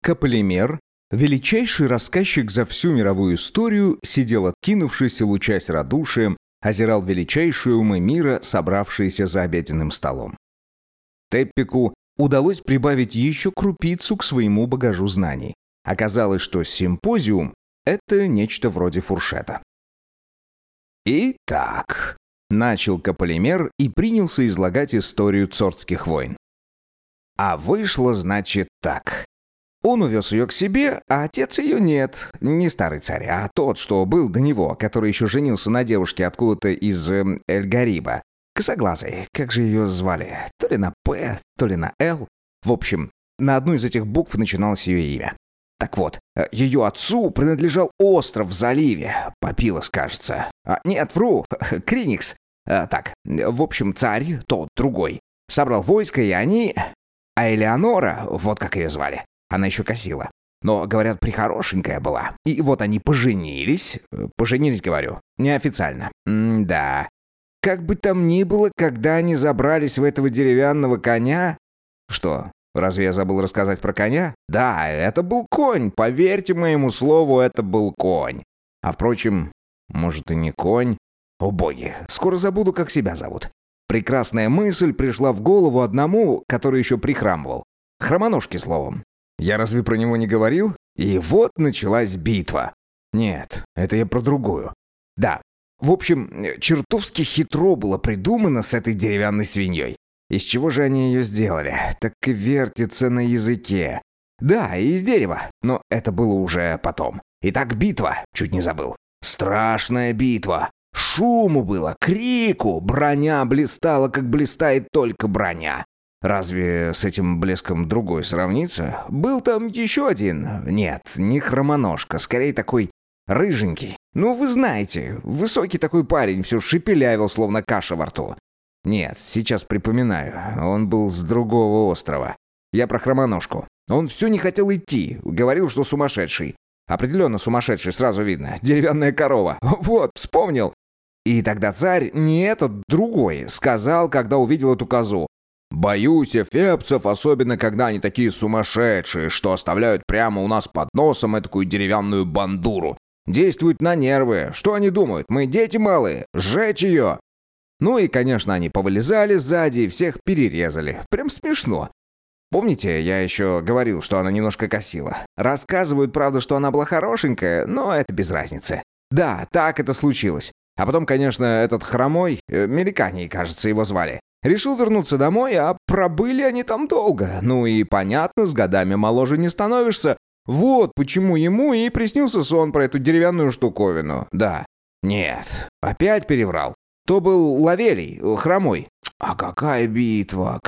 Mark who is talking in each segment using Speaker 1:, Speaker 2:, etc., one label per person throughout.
Speaker 1: Каполимер, величайший рассказчик за всю мировую историю, сидел откинувшись и лучась радушием, озирал величайшие умы мира, собравшиеся за обеденным столом. Теппику удалось прибавить еще крупицу к своему багажу знаний. Оказалось, что симпозиум — это нечто вроде фуршета. «Итак», — начал Каполимер и принялся излагать историю цортских войн. «А вышло, значит, так. Он увез ее к себе, а отец ее нет. Не старый царь, а тот, что был до него, который еще женился на девушке откуда-то из Эль-Гариба. Косоглазой, как же ее звали? То ли на «П», то ли на «Л». В общем, на одну из этих букв начиналось ее имя. Так вот, ее отцу принадлежал остров в заливе. Папилос, кажется. Нет, вру, Криникс. Так, в общем, царь, тот, другой, собрал войско, и они... А Элеонора, вот как ее звали, она еще косила. Но, говорят, прихорошенькая была. И вот они поженились. Поженились, говорю, неофициально. Да. Как бы там ни было, когда они забрались в этого деревянного коня... Что, разве я забыл рассказать про коня? Да, это был конь. Поверьте моему слову, это был конь. А впрочем, может и не конь. О боги, скоро забуду, как себя зовут. Прекрасная мысль пришла в голову одному, который еще прихрамывал. Хромоножке, словом. Я разве про него не говорил? И вот началась битва. Нет, это я про другую. Да, в общем, чертовски хитро было придумано с этой деревянной свиньей. Из чего же они ее сделали? Так и вертится на языке. Да, из дерева, но это было уже потом. Итак, битва, чуть не забыл. Страшная битва. Шуму было, крику, броня блистала, как блистает только броня. Разве с этим блеском другой сравнится? Был там еще один. Нет, не хромоножка, скорее такой рыженький. Ну, вы знаете, высокий такой парень, все шепелявил, словно каша во рту. Нет, сейчас припоминаю, он был с другого острова. Я про хромоножку. Он все не хотел идти, говорил, что сумасшедший. Определенно сумасшедший, сразу видно. Деревянная корова. Вот, вспомнил. И тогда царь, не этот, другой, сказал, когда увидел эту козу. «Боюсь эфепцев, особенно когда они такие сумасшедшие, что оставляют прямо у нас под носом этакую деревянную бандуру. Действуют на нервы. Что они думают? Мы дети малые. Сжечь ее!» Ну и, конечно, они повылезали сзади и всех перерезали. Прям смешно. Помните, я еще говорил, что она немножко косила? Рассказывают, правда, что она была хорошенькая, но это без разницы. Да, так это случилось. А потом, конечно, этот хромой, Меликаний, кажется, его звали, решил вернуться домой, а пробыли они там долго. Ну и понятно, с годами моложе не становишься. Вот почему ему и приснился сон про эту деревянную штуковину. Да. Нет, опять переврал. То был Лавелий, хромой. А какая битва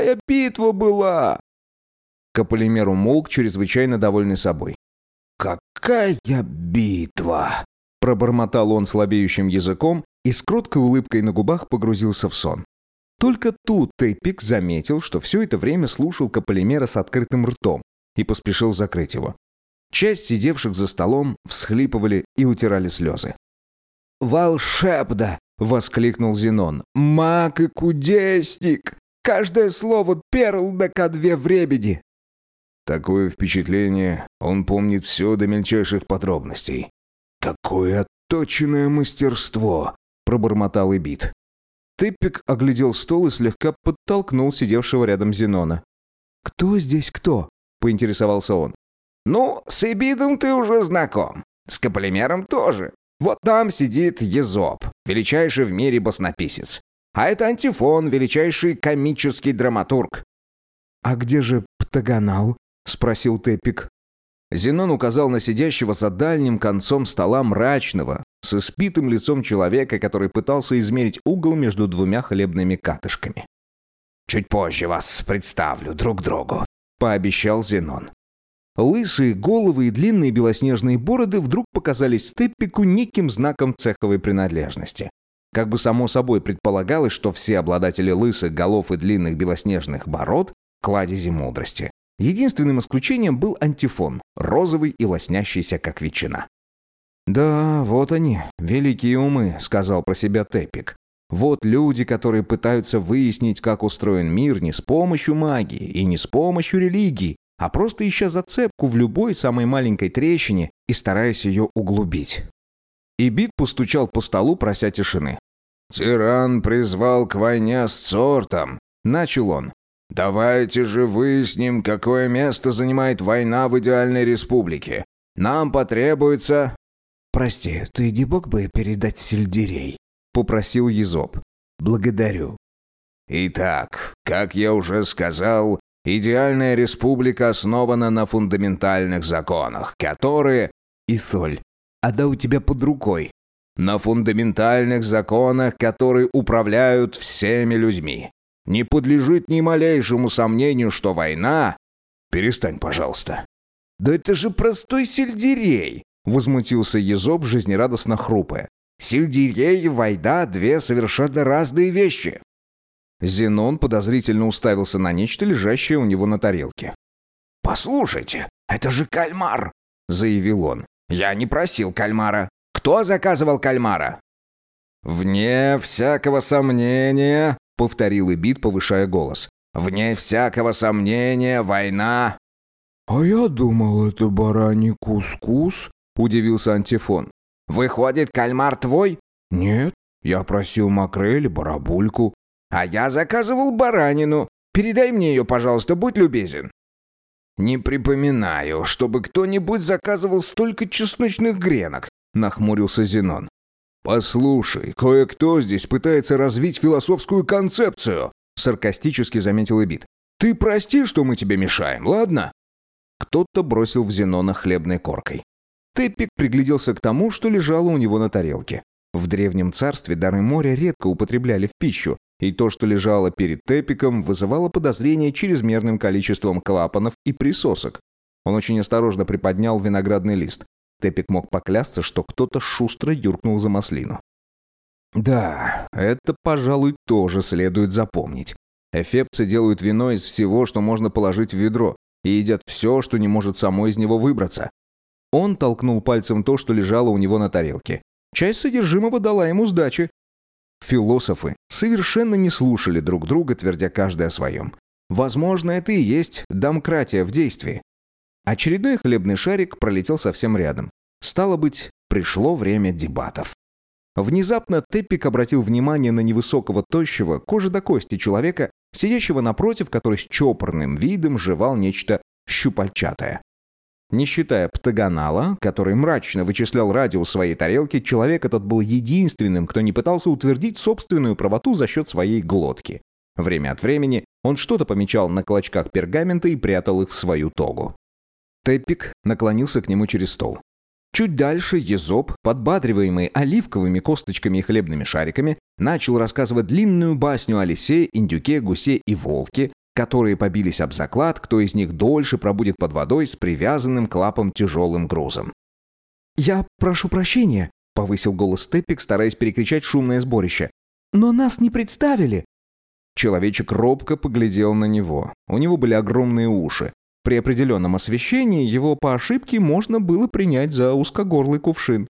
Speaker 1: была! Каполимер умолк, чрезвычайно довольный собой. «Какая битва!» Пробормотал он слабеющим языком и с кроткой улыбкой на губах погрузился в сон. Только тут Теппик заметил, что все это время слушал Каполимера с открытым ртом и поспешил закрыть его. Часть сидевших за столом всхлипывали и утирали слезы. «Волшебно!» — воскликнул Зенон. «Маг и кудесник! Каждое слово перл да ко две вребеди!»
Speaker 2: Такое впечатление, он помнит все до мельчайших подробностей. «Какое отточенное мастерство!» — пробормотал Эбит.
Speaker 1: Теппик оглядел стол и слегка подтолкнул сидевшего рядом Зенона. «Кто здесь кто?» — поинтересовался он.
Speaker 3: «Ну, с Эбидом ты уже знаком. С Каполимером тоже. Вот там сидит Езоп, величайший в мире баснописец. А это Антифон, величайший комический драматург».
Speaker 1: «А где же Птагонал?» — спросил Теппик. Зенон указал на сидящего за дальним концом стола мрачного, с испитым лицом человека, который пытался измерить угол между двумя хлебными катышками.
Speaker 3: «Чуть позже вас представлю друг другу», —
Speaker 1: пообещал Зенон. Лысые головы и длинные белоснежные бороды вдруг показались Теппику неким знаком цеховой принадлежности. Как бы само собой предполагалось, что все обладатели лысых голов и длинных белоснежных бород – кладези мудрости. Единственным исключением был Антифон, розовый и лоснящийся, как ветчина. «Да, вот они, великие умы», — сказал про себя Теппик. «Вот люди, которые пытаются выяснить, как устроен мир не с помощью магии и не с помощью религии, а просто ища зацепку в любой самой маленькой трещине и стараясь ее углубить. Ибит постучал по столу, прося тишины.
Speaker 2: «Тиран призвал к войне с Цортом», — начал он. «Давайте же выясним, какое место занимает война в идеальной республике. Нам потребуется...»
Speaker 3: «Прости, ты не мог бы передать сельдерей?» — попросил Езоп. «Благодарю».
Speaker 2: «Итак, как я уже сказал, идеальная республика основана на фундаментальных законах, которые...»
Speaker 3: «И соль. А да у тебя под рукой».
Speaker 2: «На фундаментальных законах, которые управляют всеми людьми. Не подлежит ни малейшему сомнению, что война...» «Перестань, пожалуйста».
Speaker 3: «Да это же простой сельдерей!» — возмутился Езоп, жизнерадостно хрупая. «Сельдерей и война — две совершенно разные вещи».
Speaker 1: Зенон подозрительно уставился на нечто, лежащее у него на тарелке.
Speaker 3: «Послушайте, это же кальмар!» — заявил он.
Speaker 2: «Я не просил кальмара. Кто заказывал кальмара?»
Speaker 1: «Вне всякого сомнения», — повторил Ибит, повышая голос.
Speaker 2: «Вне всякого сомнения, война...»
Speaker 3: «А я думал, это бараний кускус», — удивился Антифон.
Speaker 2: «Выходит, кальмар твой?»
Speaker 3: «Нет, я просил макрель и барабульку».
Speaker 2: «А я заказывал баранину. Передай мне ее, пожалуйста, будь любезен».
Speaker 1: «Не припоминаю, чтобы кто-нибудь заказывал столько чесночных гренок», — нахмурился Зенон.
Speaker 2: «Послушай, кое-кто здесь пытается развить философскую концепцию», — саркастически заметил Ибит. «Ты прости, что мы тебе мешаем, ладно?»
Speaker 1: Кто-то бросил в Зенона хлебной коркой. Теппик пригляделся к тому, что лежало у него на тарелке. В древнем царстве дары моря редко употребляли в пищу, и то, что лежало перед Теппиком, вызывало подозрение чрезмерным количеством клапанов и присосок. Он очень осторожно приподнял виноградный лист. Теппик мог поклясться, что кто-то шустро юркнул за маслину. Да, это, пожалуй, тоже следует запомнить. Эфепцы делают вино из всего, что можно положить в ведро, и едят все, что не может само из него выбраться. Он толкнул пальцем то, что лежало у него на тарелке. Часть содержимого дала ему сдачи. Философы совершенно не слушали друг друга, твердя каждый о своем. Возможно, это и есть домкратия в действии. Очередной хлебный шарик пролетел совсем рядом. Стало быть, пришло время дебатов. Внезапно Теппик обратил внимание на невысокого, тощего, кожи до кости человека, сидящего напротив, который с чопорным видом жевал нечто щупальчатое. Не считая Птагонала, который мрачно вычислял радиус своей тарелки, человек этот был единственным, кто не пытался утвердить собственную правоту за счет своей глотки. Время от времени он что-то помечал на клочках пергамента и прятал их в свою тогу. Теппик наклонился к нему через стол. Чуть дальше Езоп, подбадриваемый оливковыми косточками и хлебными шариками, начал рассказывать длинную басню о лисе, индюке, гусе и волке, которые побились об заклад, кто из них дольше пробудет под водой с привязанным к лапам тяжелым грузом. «Я прошу прощения», — повысил голос Теппик, стараясь перекричать шумное сборище. «Но нас не представили». Человечек робко поглядел на него. У него были огромные уши. При определенном освещении его по ошибке можно было принять за узкогорлый кувшин.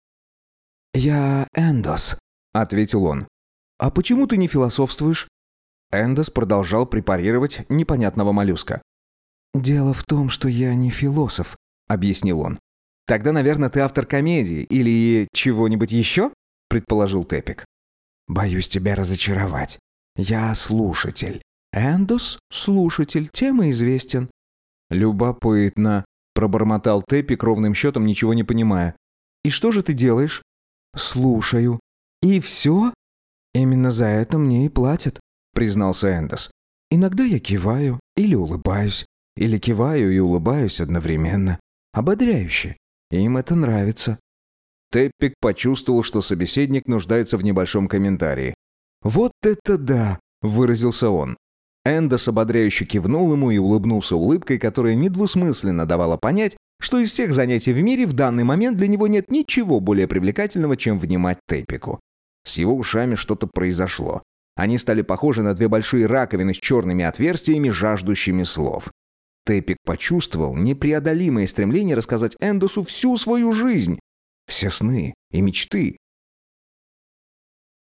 Speaker 1: «Я Эндос», — ответил он. «А почему ты не философствуешь?» Эндос продолжал препарировать непонятного моллюска. «Дело в том, что я не философ», — объяснил он. «Тогда, наверное, ты автор комедии или чего-нибудь еще?» — предположил Теппик. «Боюсь тебя разочаровать. Я слушатель. Эндос — слушатель, тем и известен». «Любопытно», — пробормотал Теппик, ровным счетом ничего не понимая. «И что же ты делаешь?» «Слушаю». «И все?» «Именно за это мне и платят», — признался Эндос. «Иногда я киваю или улыбаюсь, или киваю и улыбаюсь одновременно. Ободряюще. Им это нравится». Теппик почувствовал, что собеседник нуждается в небольшом комментарии. «Вот это да!» — выразился он. Эндос ободряюще кивнул ему и улыбнулся улыбкой, которая недвусмысленно давала понять, что из всех занятий в мире в данный момент для него нет ничего более привлекательного, чем внимать Теппику. С его ушами что-то произошло. Они стали похожи на две большие раковины с черными отверстиями, жаждущими слов. Теппик почувствовал непреодолимое стремление рассказать Эндосу всю свою жизнь. Все сны и мечты,